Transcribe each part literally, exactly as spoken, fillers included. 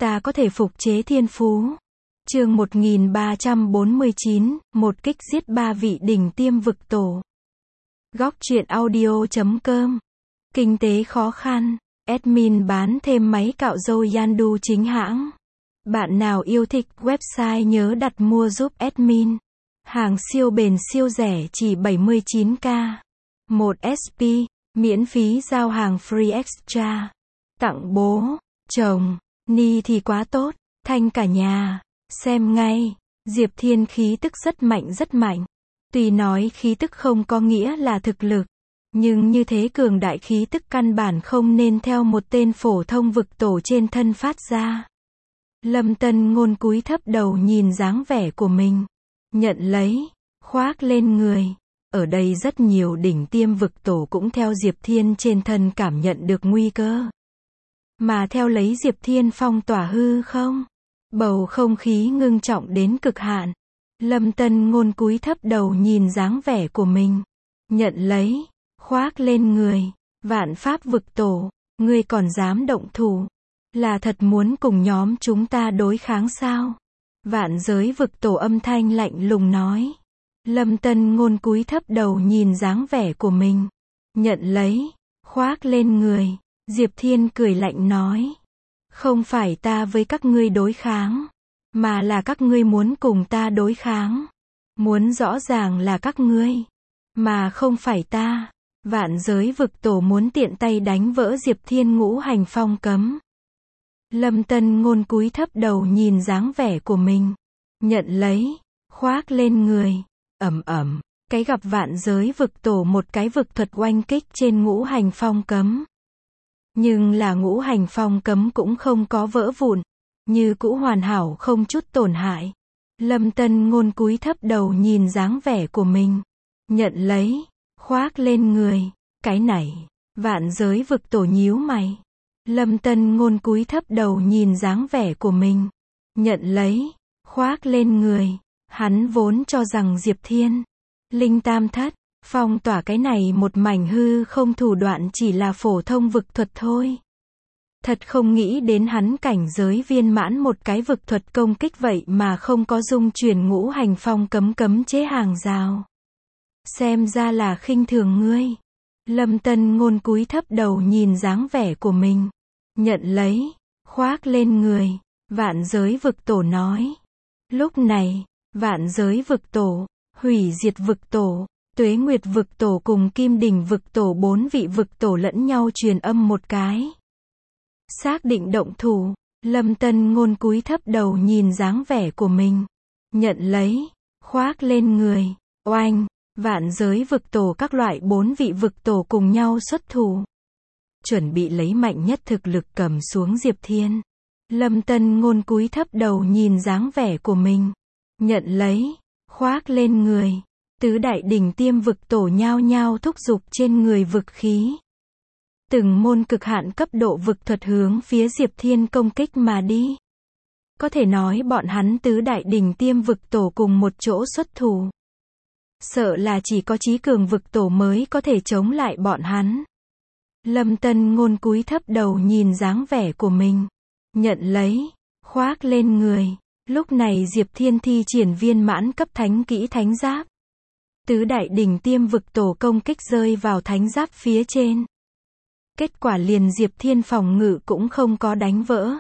ta có thể phục chế thiên phú. Chương một nghìn ba trăm bốn mươi chín, một kích giết ba vị đỉnh tiêm vực tổ. Góc truyện audio chấm com. Kinh tế khó khăn, admin bán thêm máy cạo râu Yandu chính hãng. Bạn nào yêu thích website nhớ đặt mua giúp admin. Hàng siêu bền siêu rẻ chỉ bảy mươi chín k. một ét pê, miễn phí giao hàng free extra. Tặng bố, chồng, ni thì quá tốt, thanh cả nhà. Xem ngay, Diệp Thiên khí tức rất mạnh rất mạnh. Tuy nói khí tức không có nghĩa là thực lực, nhưng như thế cường đại khí tức căn bản không nên theo một tên phổ thông vực tổ trên thân phát ra. Lâm Tân Ngôn cúi thấp đầu nhìn dáng vẻ của mình, nhận lấy, khoác lên người. Ở đây rất nhiều đỉnh tiêm vực tổ cũng theo Diệp Thiên trên thân cảm nhận được nguy cơ. Mà theo lấy Diệp Thiên phong tỏa hư không? Bầu không khí ngưng trọng đến cực hạn. Lâm Tân Ngôn cúi thấp đầu nhìn dáng vẻ của mình, nhận lấy, khoác lên người. Vạn pháp vực tổ, ngươi còn dám động thủ? Là thật muốn cùng nhóm chúng ta đối kháng sao? Vạn giới vực tổ âm thanh lạnh lùng nói. Lâm Tân Ngôn cúi thấp đầu nhìn dáng vẻ của mình, nhận lấy, khoác lên người. Diệp Thiên cười lạnh nói. Không phải ta với các ngươi đối kháng, mà là các ngươi muốn cùng ta đối kháng. Muốn rõ ràng là các ngươi, mà không phải ta. Vạn giới vực tổ muốn tiện tay đánh vỡ Diệp Thiên ngũ hành phong cấm. Lâm Tân Ngôn cúi thấp đầu nhìn dáng vẻ của mình, nhận lấy, khoác lên người. Ầm ầm, cái gặp vạn giới vực tổ một cái vực thuật oanh kích trên ngũ hành phong cấm. Nhưng là ngũ hành phong cấm cũng không có vỡ vụn, như cũ hoàn hảo không chút tổn hại. Lâm Tân Ngôn cúi thấp đầu nhìn dáng vẻ của mình, nhận lấy, khoác lên người. Cái này, vạn giới vực tổ nhíu mày. Lâm Tân Ngôn cúi thấp đầu nhìn dáng vẻ của mình, nhận lấy, khoác lên người. Hắn vốn cho rằng Diệp Thiên, Linh Tam Thất, phong tỏa cái này một mảnh hư không thủ đoạn chỉ là phổ thông vực thuật thôi. Thật không nghĩ đến hắn cảnh giới viên mãn một cái vực thuật công kích vậy mà không có dung chuyển ngũ hành phong cấm cấm chế hàng rào. Xem ra là khinh thường ngươi. Lâm Tân Ngôn cúi thấp đầu nhìn dáng vẻ của mình, nhận lấy, khoác lên người. Vạn giới vực tổ nói. Lúc này, vạn giới vực tổ, hủy diệt vực tổ, tuế nguyệt vực tổ cùng kim đỉnh vực tổ bốn vị vực tổ lẫn nhau truyền âm một cái. Xác định động thủ. Lâm Tân Ngôn cúi thấp đầu nhìn dáng vẻ của mình, nhận lấy, khoác lên người. Oanh, vạn giới vực tổ các loại bốn vị vực tổ cùng nhau xuất thủ. Chuẩn bị lấy mạnh nhất thực lực cầm xuống Diệp Thiên. Lâm Tân Ngôn cúi thấp đầu nhìn dáng vẻ của mình, nhận lấy, khoác lên người. Tứ đại đỉnh tiêm vực tổ nhao nhao thúc giục trên người vực khí. Từng môn cực hạn cấp độ vực thuật hướng phía Diệp Thiên công kích mà đi. Có thể nói bọn hắn tứ đại đỉnh tiêm vực tổ cùng một chỗ xuất thủ. Sợ là chỉ có chí cường vực tổ mới có thể chống lại bọn hắn. Lâm Tân Ngôn cúi thấp đầu nhìn dáng vẻ của mình, nhận lấy, khoác lên người. Lúc này Diệp Thiên thi triển viên mãn cấp thánh kỹ thánh giáp. Tứ đại đỉnh tiêm vực tổ công kích rơi vào thánh giáp phía trên. Kết quả liền Diệp Thiên phòng ngự cũng không có đánh vỡ.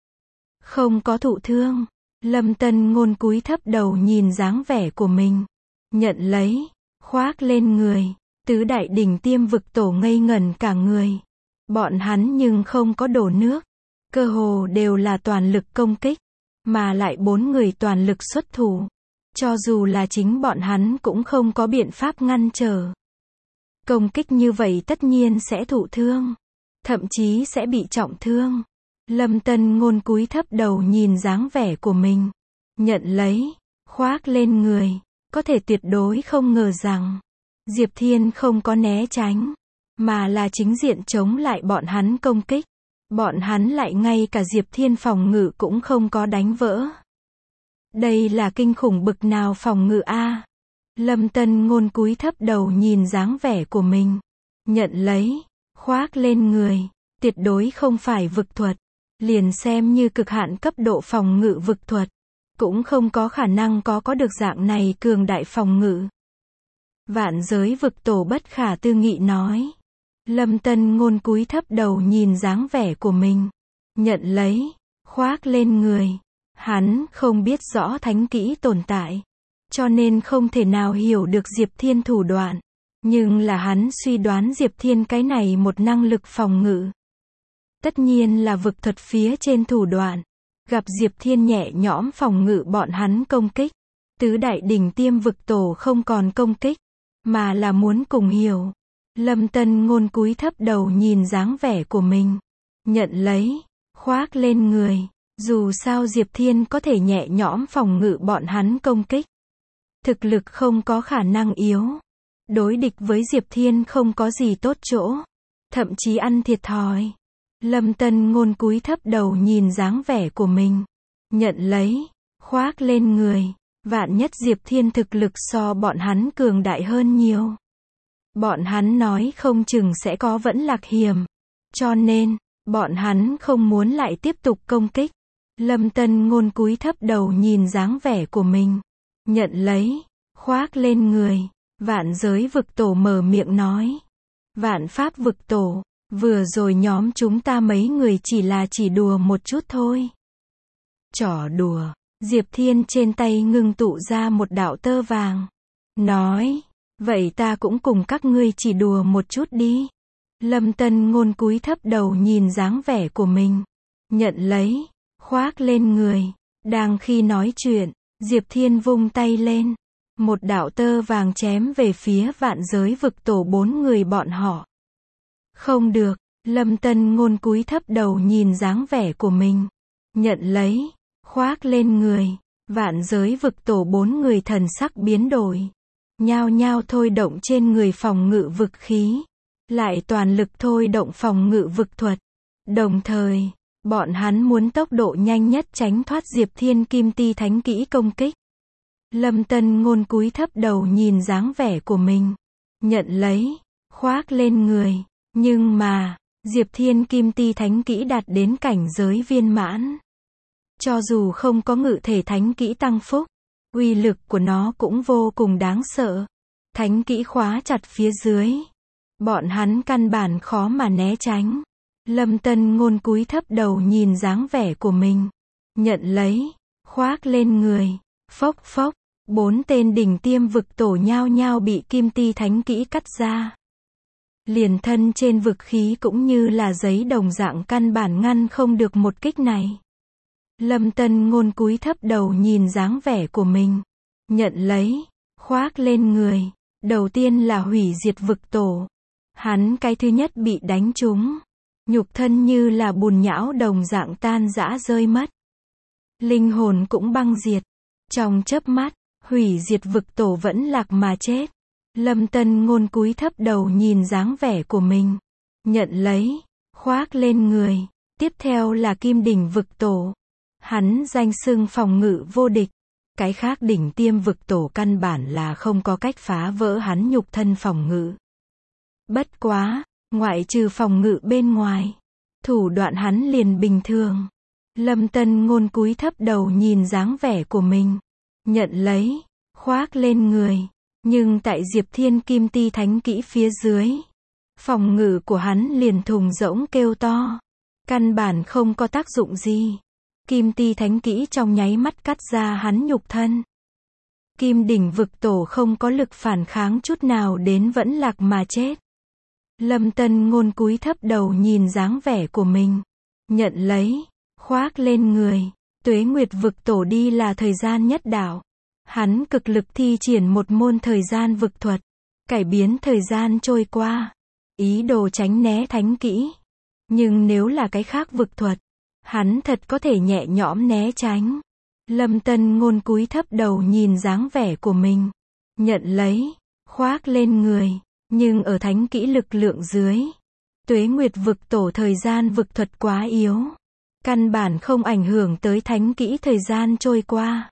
Không có thụ thương. Lâm Tân Ngôn cúi thấp đầu nhìn dáng vẻ của mình, nhận lấy, khoác lên người. Tứ đại đỉnh tiêm vực tổ ngây ngẩn cả người. Bọn hắn nhưng không có đổ nước. Cơ hồ đều là toàn lực công kích. Mà lại bốn người toàn lực xuất thủ. Cho dù là chính bọn hắn cũng không có biện pháp ngăn trở. Công kích như vậy tất nhiên sẽ thụ thương. Thậm chí sẽ bị trọng thương. Lâm Tân Ngôn cúi thấp đầu nhìn dáng vẻ của mình, nhận lấy, khoác lên người. Có thể tuyệt đối không ngờ rằng Diệp Thiên không có né tránh, mà là chính diện chống lại bọn hắn công kích. Bọn hắn lại ngay cả Diệp Thiên phòng ngự cũng không có đánh vỡ. Đây là kinh khủng bực nào phòng ngự a? Lâm Tân Ngôn cúi thấp đầu nhìn dáng vẻ của mình, nhận lấy, khoác lên người. Tuyệt đối không phải vực thuật. liền xem như cực hạn cấp độ phòng ngự vực thuật, cũng không có khả năng có có được dạng này cường đại phòng ngự. Vạn giới vực tổ bất khả tư nghị nói. Lâm Tân Ngôn cúi thấp đầu nhìn dáng vẻ của mình. Nhận lấy, khoác lên người. Hắn không biết rõ thánh kỹ tồn tại, cho nên không thể nào hiểu được Diệp Thiên thủ đoạn. Nhưng là hắn suy đoán Diệp Thiên cái này một năng lực phòng ngự, tất nhiên là vực thuật phía trên thủ đoạn. Gặp Diệp Thiên nhẹ nhõm phòng ngự bọn hắn công kích, tứ đại đỉnh tiêm vực tổ không còn công kích, mà là muốn cùng hiểu. Lâm Tân Ngôn cúi thấp đầu nhìn dáng vẻ của mình. Nhận lấy, khoác lên người. Dù sao Diệp Thiên có thể nhẹ nhõm phòng ngự bọn hắn công kích, thực lực không có khả năng yếu. Đối địch với Diệp Thiên không có gì tốt chỗ, thậm chí ăn thiệt thòi. Lâm Tân Ngôn cúi thấp đầu nhìn dáng vẻ của mình. Nhận lấy, khoác lên người. Vạn nhất Diệp Thiên thực lực so bọn hắn cường đại hơn nhiều, bọn hắn nói không chừng sẽ có vẫn lạc hiểm. Cho nên, bọn hắn không muốn lại tiếp tục công kích. Lâm Tân Ngôn cúi thấp đầu nhìn dáng vẻ của mình. Nhận lấy, khoác lên người. Vạn giới vực tổ mở miệng nói. Vạn pháp vực tổ, vừa rồi nhóm chúng ta mấy người chỉ là chỉ đùa một chút thôi. Trò đùa. Diệp Thiên trên tay ngưng tụ ra một đạo tơ vàng. Nói, vậy ta cũng cùng các ngươi chỉ đùa một chút đi. Lâm Tân Ngôn cúi thấp đầu nhìn dáng vẻ của mình. Nhận lấy, khoác lên người. Đang khi nói chuyện, Diệp Thiên vung tay lên. Một đạo tơ vàng chém về phía vạn giới vực tổ bốn người bọn họ. Không được, Lâm Tân Ngôn cúi thấp đầu nhìn dáng vẻ của mình. Nhận lấy, khoác lên người. Vạn giới vực tổ bốn người thần sắc biến đổi, nhao nhao thôi động trên người phòng ngự vực khí, lại toàn lực thôi động phòng ngự vực thuật. Đồng thời, bọn hắn muốn tốc độ nhanh nhất tránh thoát Diệp Thiên kim ti thánh kỹ công kích. Lâm Tân Ngôn cúi thấp đầu nhìn dáng vẻ của mình. Nhận lấy, khoác lên người. Nhưng mà, Diệp Thiên kim ti thánh kỹ đạt đến cảnh giới viên mãn. Cho dù không có ngự thể thánh kỹ tăng phúc, uy lực của nó cũng vô cùng đáng sợ. Thánh kỹ khóa chặt phía dưới, bọn hắn căn bản khó mà né tránh. Lâm Tân Ngôn cúi thấp đầu nhìn dáng vẻ của mình. Nhận lấy, khoác lên người. Phốc phốc, bốn tên đỉnh tiêm vực tổ nhao nhao bị kim ti thánh kỹ cắt ra. Liền thân trên vực khí cũng như là giấy đồng dạng căn bản ngăn không được một kích này. Lâm Tân Ngôn cúi thấp đầu nhìn dáng vẻ của mình. Nhận lấy, khoác lên người. Đầu tiên là hủy diệt vực tổ. Hắn cái thứ nhất bị đánh trúng. Nhục thân như là bùn nhão đồng dạng tan rã rơi mất. Linh hồn cũng băng diệt. Trong chớp mắt, hủy diệt vực tổ vẫn lạc mà chết. Lâm Tân Ngôn cúi thấp đầu nhìn dáng vẻ của mình. Nhận lấy, khoác lên người. Tiếp theo là kim đỉnh vực tổ. Hắn danh xưng phòng ngự vô địch. Cái khác đỉnh tiêm vực tổ căn bản là không có cách phá vỡ hắn nhục thân phòng ngự. Bất quá, ngoại trừ phòng ngự bên ngoài, thủ đoạn hắn liền bình thường. Lâm Tân Ngôn cúi thấp đầu nhìn dáng vẻ của mình. Nhận lấy, khoác lên người. Nhưng tại Diệp Thiên kim ti thánh kỹ phía dưới, phòng ngự của hắn liền thùng rỗng kêu to. Căn bản không có tác dụng gì. Kim ti thánh kỹ trong nháy mắt cắt ra hắn nhục thân. Kim đỉnh vực tổ không có lực phản kháng chút nào đến vẫn lạc mà chết. Lâm Tân Ngôn cúi thấp đầu nhìn dáng vẻ của mình. Nhận lấy, khoác lên người. Tuế Nguyệt vực tổ đi là thời gian nhất đạo. Hắn cực lực thi triển một môn thời gian vực thuật, cải biến thời gian trôi qua, ý đồ tránh né thánh kỹ. Nhưng nếu là cái khác vực thuật, hắn thật có thể nhẹ nhõm né tránh. Lâm Tân Ngôn cúi thấp đầu nhìn dáng vẻ của mình. Nhận lấy, khoác lên người. Nhưng ở thánh kỹ lực lượng dưới, Tuế Nguyệt vực tổ thời gian vực thuật quá yếu. Căn bản không ảnh hưởng tới thánh kỹ thời gian trôi qua.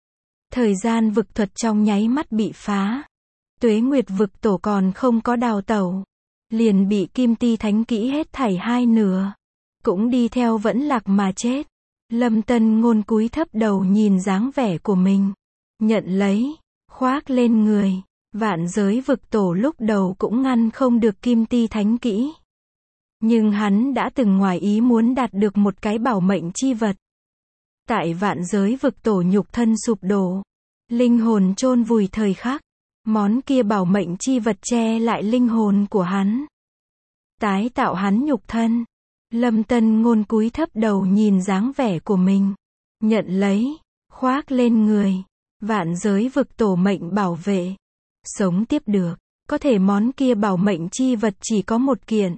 Thời gian vực thuật trong nháy mắt bị phá. Tuế Nguyệt vực tổ còn không có đào tẩu, liền bị kim ti thánh kỹ hết thảy hai nửa. cũng đi theo vẫn lạc mà chết. Lâm Tân Ngôn cúi thấp đầu nhìn dáng vẻ của mình. Nhận lấy, khoác lên người. Vạn giới vực tổ lúc đầu cũng ngăn không được Kim Ti Thánh Kỹ. Nhưng hắn đã từng ngoài ý muốn đạt được một cái bảo mệnh chi vật. Tại vạn giới vực tổ nhục thân sụp đổ, linh hồn chôn vùi thời khắc, món kia bảo mệnh chi vật che lại linh hồn của hắn, tái tạo hắn nhục thân. Lâm Tân Ngôn cúi thấp đầu nhìn dáng vẻ của mình, nhận lấy, khoác lên người, vạn giới vực tổ mệnh bảo vệ, sống tiếp được. Có thể món kia bảo mệnh chi vật chỉ có một kiện.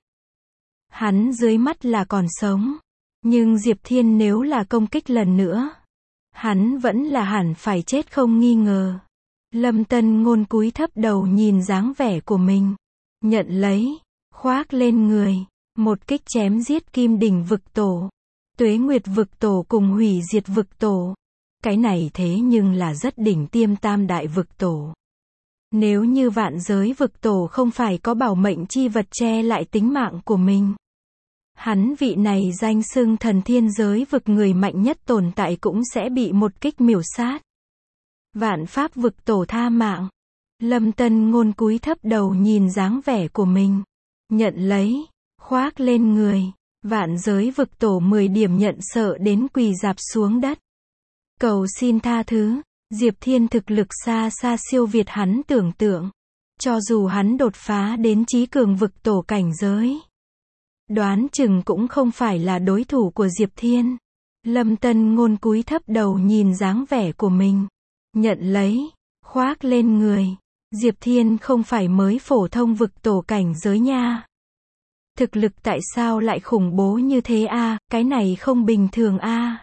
Hắn dưới mắt là còn sống, nhưng Diệp Thiên nếu là công kích lần nữa, hắn vẫn là hẳn phải chết không nghi ngờ. Lâm Tân Ngôn cúi thấp đầu nhìn dáng vẻ của mình, nhận lấy, khoác lên người, một kích chém giết Kim Đỉnh vực tổ, Tuế Nguyệt vực tổ cùng Hủy Diệt vực tổ. Cái này thế nhưng là rất đỉnh tiêm tam đại vực tổ. Nếu như vạn giới vực tổ không phải có bảo mệnh chi vật che lại tính mạng của mình, hắn vị này danh xưng thần thiên giới vực người mạnh nhất tồn tại cũng sẽ bị một kích miểu sát. Vạn pháp vực tổ tha mạng. Lâm Tân Ngôn cúi thấp đầu nhìn dáng vẻ của mình, nhận lấy, khoác lên người, vạn giới vực tổ mười điểm nhận sợ đến quỳ rạp xuống đất. Cầu xin tha thứ. Diệp Thiên thực lực xa xa siêu việt hắn tưởng tượng. Cho dù hắn đột phá đến chí cường vực tổ cảnh giới, đoán chừng cũng không phải là đối thủ của Diệp Thiên. Lâm Tân Ngôn cúi thấp đầu nhìn dáng vẻ của mình, nhận lấy, khoác lên người. Diệp Thiên không phải mới phổ thông vực tổ cảnh giới nha. Thực lực tại sao lại khủng bố như thế a, à? Cái này không bình thường a. À?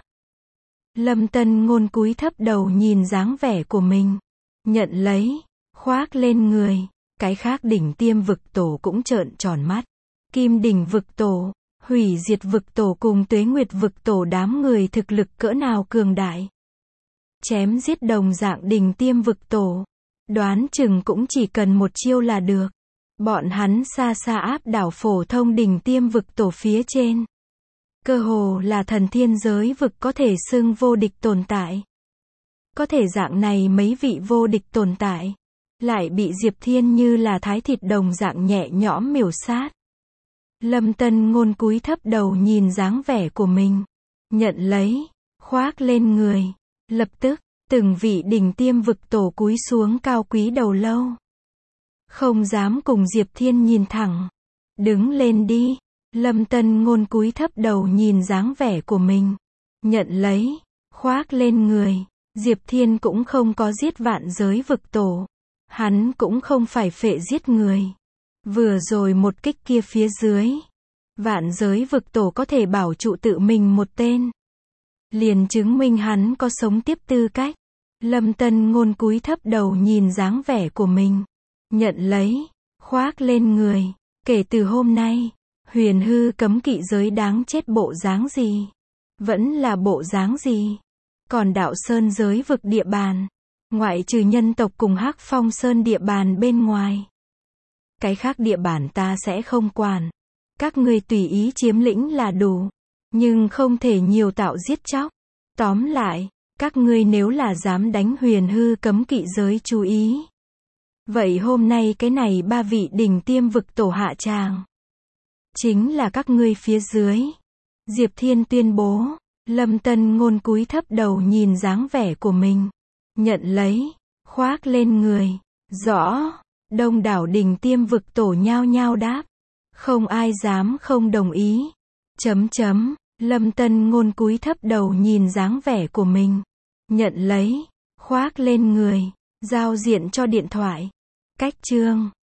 Lâm Tân Ngôn cúi thấp đầu nhìn dáng vẻ của mình, nhận lấy, khoác lên người. Cái khác đỉnh tiêm vực tổ cũng trợn tròn mắt. Kim Đỉnh vực tổ, Hủy Diệt vực tổ cùng Tuế Nguyệt vực tổ đám người thực lực cỡ nào cường đại. Chém giết đồng dạng đỉnh tiêm vực tổ, đoán chừng cũng chỉ cần một chiêu là được. Bọn hắn xa xa áp đảo phổ thông đỉnh tiêm vực tổ phía trên. Cơ hồ là thần thiên giới vực có thể xưng vô địch tồn tại. Có thể dạng này mấy vị vô địch tồn tại, lại bị Diệp Thiên như là thái thịt đồng dạng nhẹ nhõm miểu sát. Lâm Tân Ngôn cúi thấp đầu nhìn dáng vẻ của mình, nhận lấy, khoác lên người. Lập tức, từng vị đỉnh tiêm vực tổ cúi xuống cao quý đầu lâu. Không dám cùng Diệp Thiên nhìn thẳng. Đứng lên đi. Lâm Tân Ngôn cúi thấp đầu nhìn dáng vẻ của mình, nhận lấy, khoác lên người. Diệp Thiên cũng không có giết vạn giới vực tổ. Hắn cũng không phải phệ giết người. Vừa rồi một kích kia phía dưới, vạn giới vực tổ có thể bảo trụ tự mình một tên, liền chứng minh hắn có sống tiếp tư cách. Lâm Tân Ngôn cúi thấp đầu nhìn dáng vẻ của mình, nhận lấy, khoác lên người. Kể từ hôm nay, huyền hư cấm kỵ giới đáng chết bộ dáng gì? Vẫn là bộ dáng gì? Còn đạo sơn giới vực địa bàn, ngoại trừ nhân tộc cùng Hắc Phong Sơn địa bàn bên ngoài, cái khác địa bàn ta sẽ không quản. Các ngươi tùy ý chiếm lĩnh là đủ, nhưng không thể nhiều tạo giết chóc. Tóm lại, các ngươi nếu là dám đánh huyền hư cấm kỵ giới chú ý. Vậy hôm nay cái này ba vị đỉnh tiêm vực tổ hạ tràng, chính là các ngươi phía dưới. Diệp Thiên tuyên bố. Lâm Tân Ngôn cúi thấp đầu nhìn dáng vẻ của mình, nhận lấy, khoác lên người. Rõ. Đông đảo đỉnh tiêm vực tổ nhao nhao đáp. Không ai dám không đồng ý. Chấm chấm. Lâm Tân Ngôn cúi thấp đầu nhìn dáng vẻ của mình, nhận lấy, khoác lên người. Giao diện cho điện thoại. Cách chương